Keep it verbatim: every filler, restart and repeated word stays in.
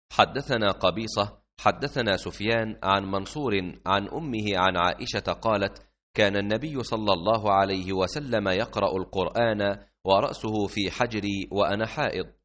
حدثنا قبيصة حدثنا سفيان عن منصور عن أمه عن عائشة قالت: كان النبي صلى الله عليه وسلم يقرأ القرآن ورأسه في حجري وأنا حائض.